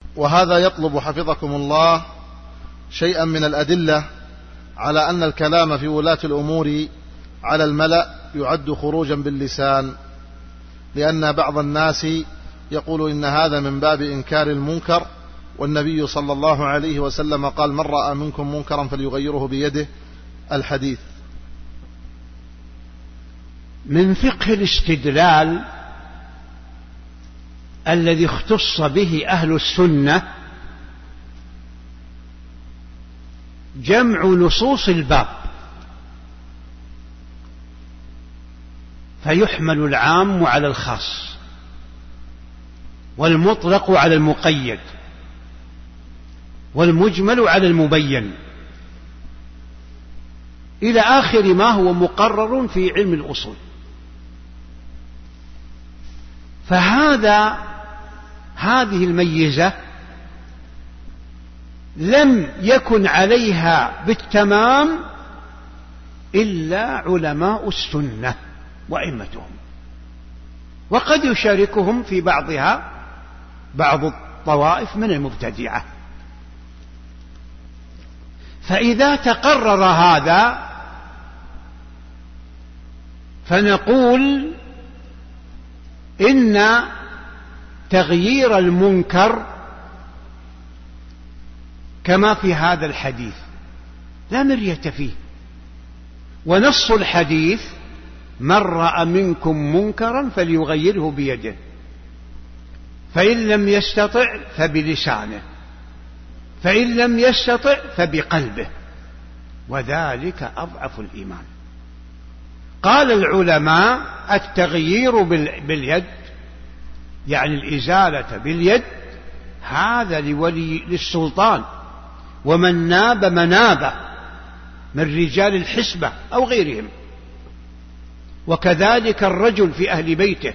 وهذا يطلب حفظكم الله شيئا من الأدلة على أن الكلام في ولاة الأمور على الملأ يعد خروجا باللسان، لأن بعض الناس يقول إن هذا من باب إنكار المنكر، والنبي صلى الله عليه وسلم قال: من رأى منكم منكرا فليغيره بيده، الحديث. من فقه الاستدلال الذي اختص به أهل السنة جمع نصوص الباب، فيحمل العام على الخاص والمطلق على المقيد والمجمل على المبين إلى آخر ما هو مقرر في علم الأصول. هذه الميزة لم يكن عليها بالتمام إلا علماء السنة وأئمتهم، وقد يشاركهم في بعضها بعض الطوائف من المبتدعة. فإذا تقرر هذا فنقول إن تغيير المنكر كما في هذا الحديث لا مرية فيه، ونص الحديث: من رأى منكم منكرا فليغيره بيده، فإن لم يستطع فبلسانه، فإن لم يستطع فبقلبه، وذلك أضعف الإيمان. قال العلماء: التغيير باليد يعني الإزالة باليد هذا للسلطان ومن ناب منابه من رجال الحسبة أو غيرهم، وكذلك الرجل في أهل بيته.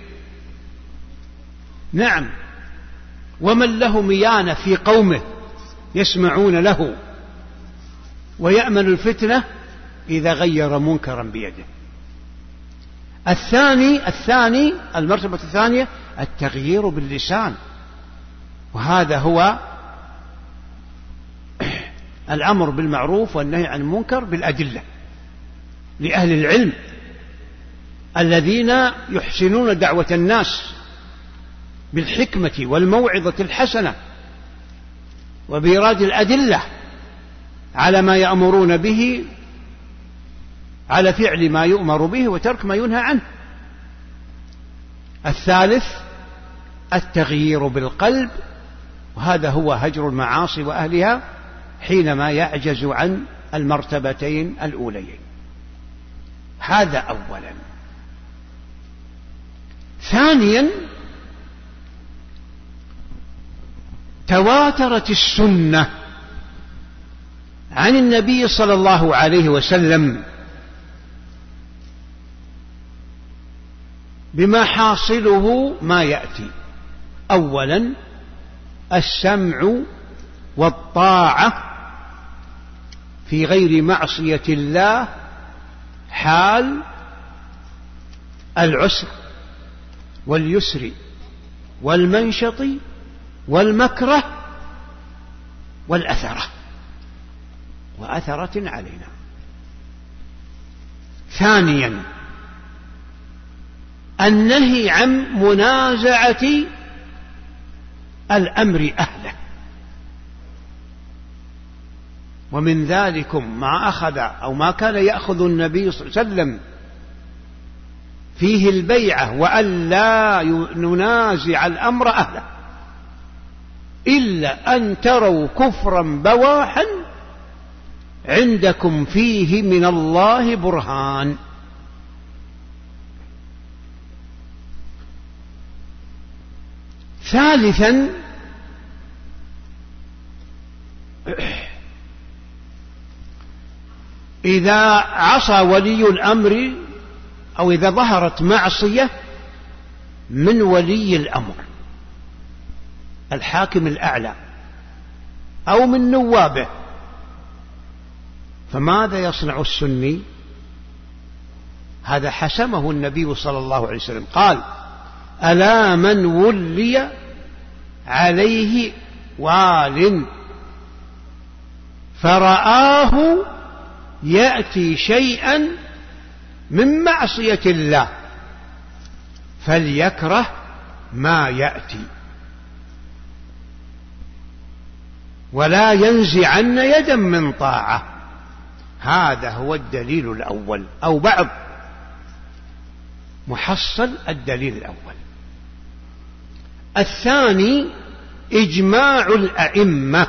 نعم، ومن له ميانة في قومه يسمعون له ويأمن الفتنة إذا غير منكرا بيده. المرتبة الثانية التغيير باللسان، وهذا هو الأمر بالمعروف والنهي عن المنكر بالأدلة لأهل العلم الذين يحسنون دعوة الناس بالحكمة والموعظة الحسنة وبإيراد الأدلة على ما يأمرون به، على فعل ما يؤمر به وترك ما ينهى عنه. الثالث التغيير بالقلب، وهذا هو هجر المعاصي وأهلها حينما يعجز عن المرتبتين الأوليين. هذا أولا. ثانيا تواترت السنة عن النبي صلى الله عليه وسلم بما حاصله ما يأتي. أولا السمع والطاعة في غير معصية الله حال العسر واليسر والمنشط والمكره والأثرة وأثرة علينا. ثانيا النهي عن منازعة الأمر أهله، ومن ذلكم ما أخذ أو ما كان يأخذ النبي صلى الله عليه وسلم فيه البيعة وأن لا ننازع الأمر أهله إلا أن تروا كفرا بواحا عندكم فيه من الله برهان. ثالثا إذا عصى ولي الأمر أو إذا ظهرت معصية من ولي الأمر الحاكم الأعلى أو من نوابه، فماذا يصنع السني؟ هذا حسمه النبي صلى الله عليه وسلم، قال: ألا من ولي عليه وال فرآه يأتي شيئا من معصية الله فليكره ما يأتي ولا ينزعن يدا من طاعة. هذا هو الدليل الأول، أو بعض محصل الدليل الأول. الثاني إجماع الأئمة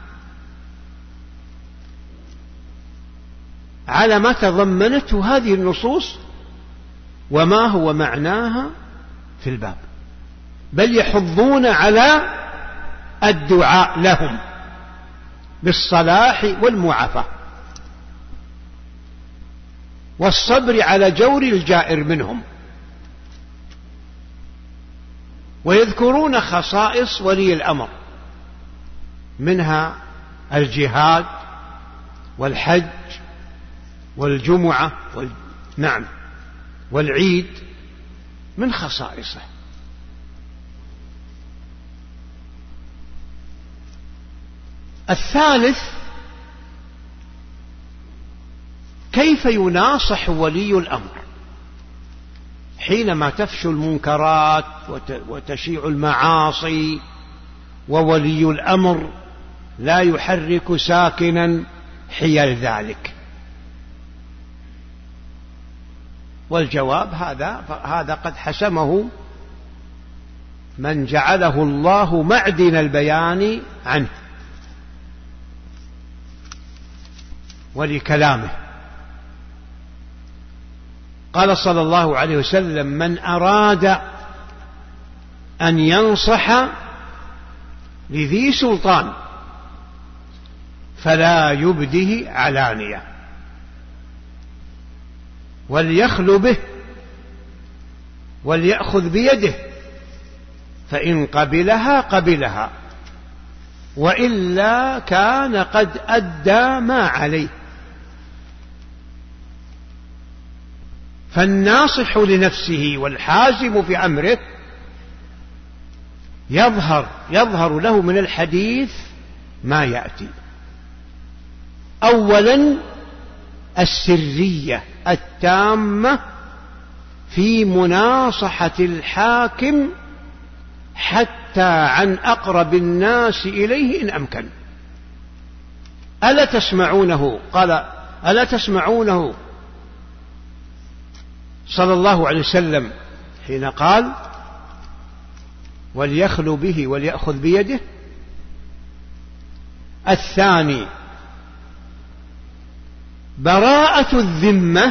على ما تضمنته هذه النصوص وما هو معناها في الباب، بل يحضون على الدعاء لهم بالصلاح والمعافاة والصبر على جور الجائر منهم، ويذكرون خصائص ولي الأمر منها الجهاد والحج والجمعة والعيد من خصائصه. الثالث كيف يناصح ولي الأمر حينما تفشو المنكرات وتشيع المعاصي وولي الأمر لا يحرك ساكنا حيال ذلك. والجواب هذا قد حسمه من جعله الله معدن البيان عنه ولكلامه. قال صلى الله عليه وسلم: من أراد أن ينصح لذي سلطان فلا يبده علانية وليخل به وليأخذ بيده، فإن قبلها قبلها وإلا كان قد أدى ما عليه. فالناصح لنفسه والحازم في أمره يظهر له من الحديث ما يأتي. أولا السرية التامة في مناصحة الحاكم حتى عن أقرب الناس إليه إن أمكن. ألا تسمعونه؟ قال: ألا تسمعونه صلى الله عليه وسلم حين قال: وليخلو به وليأخذ بيده. الثاني براءة الذمة،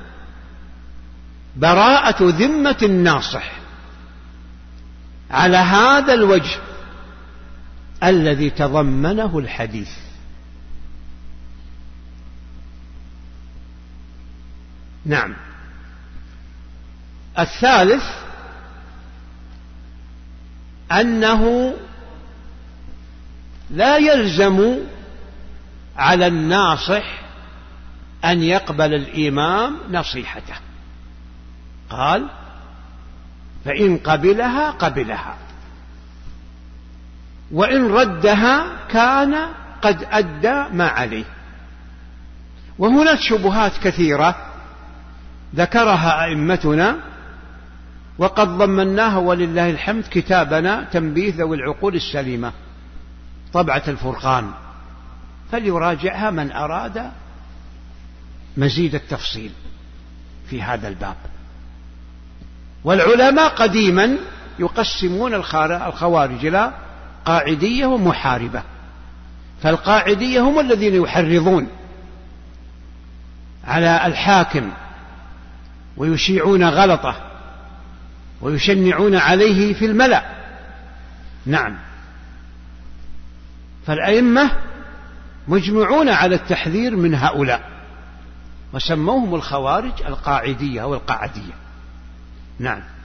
براءة ذمة الناصح على هذا الوجه الذي تضمنه الحديث. نعم. الثالث أنه لا يلزم على الناصح أن يقبل الإمام نصيحته، قال: فإن قبلها قبلها وإن ردها كان قد أدى ما عليه. وهناك شبهات كثيرة ذكرها أئمتنا وقد ضمناها ولله الحمد كتابنا تنبيه ذوي العقول السليمة طبعة الفرقان، فليراجعها من أراد مزيد التفصيل في هذا الباب. والعلماء قديما يقسمون الخوارج إلى قاعدية ومحاربة. فالقاعدية هم الذين يحرضون على الحاكم ويشيعون غلطه ويشنعون عليه في الملأ. نعم. فالأئمة مجمعون على التحذير من هؤلاء وسموهم الخوارج القاعدية أو القعدية. نعم.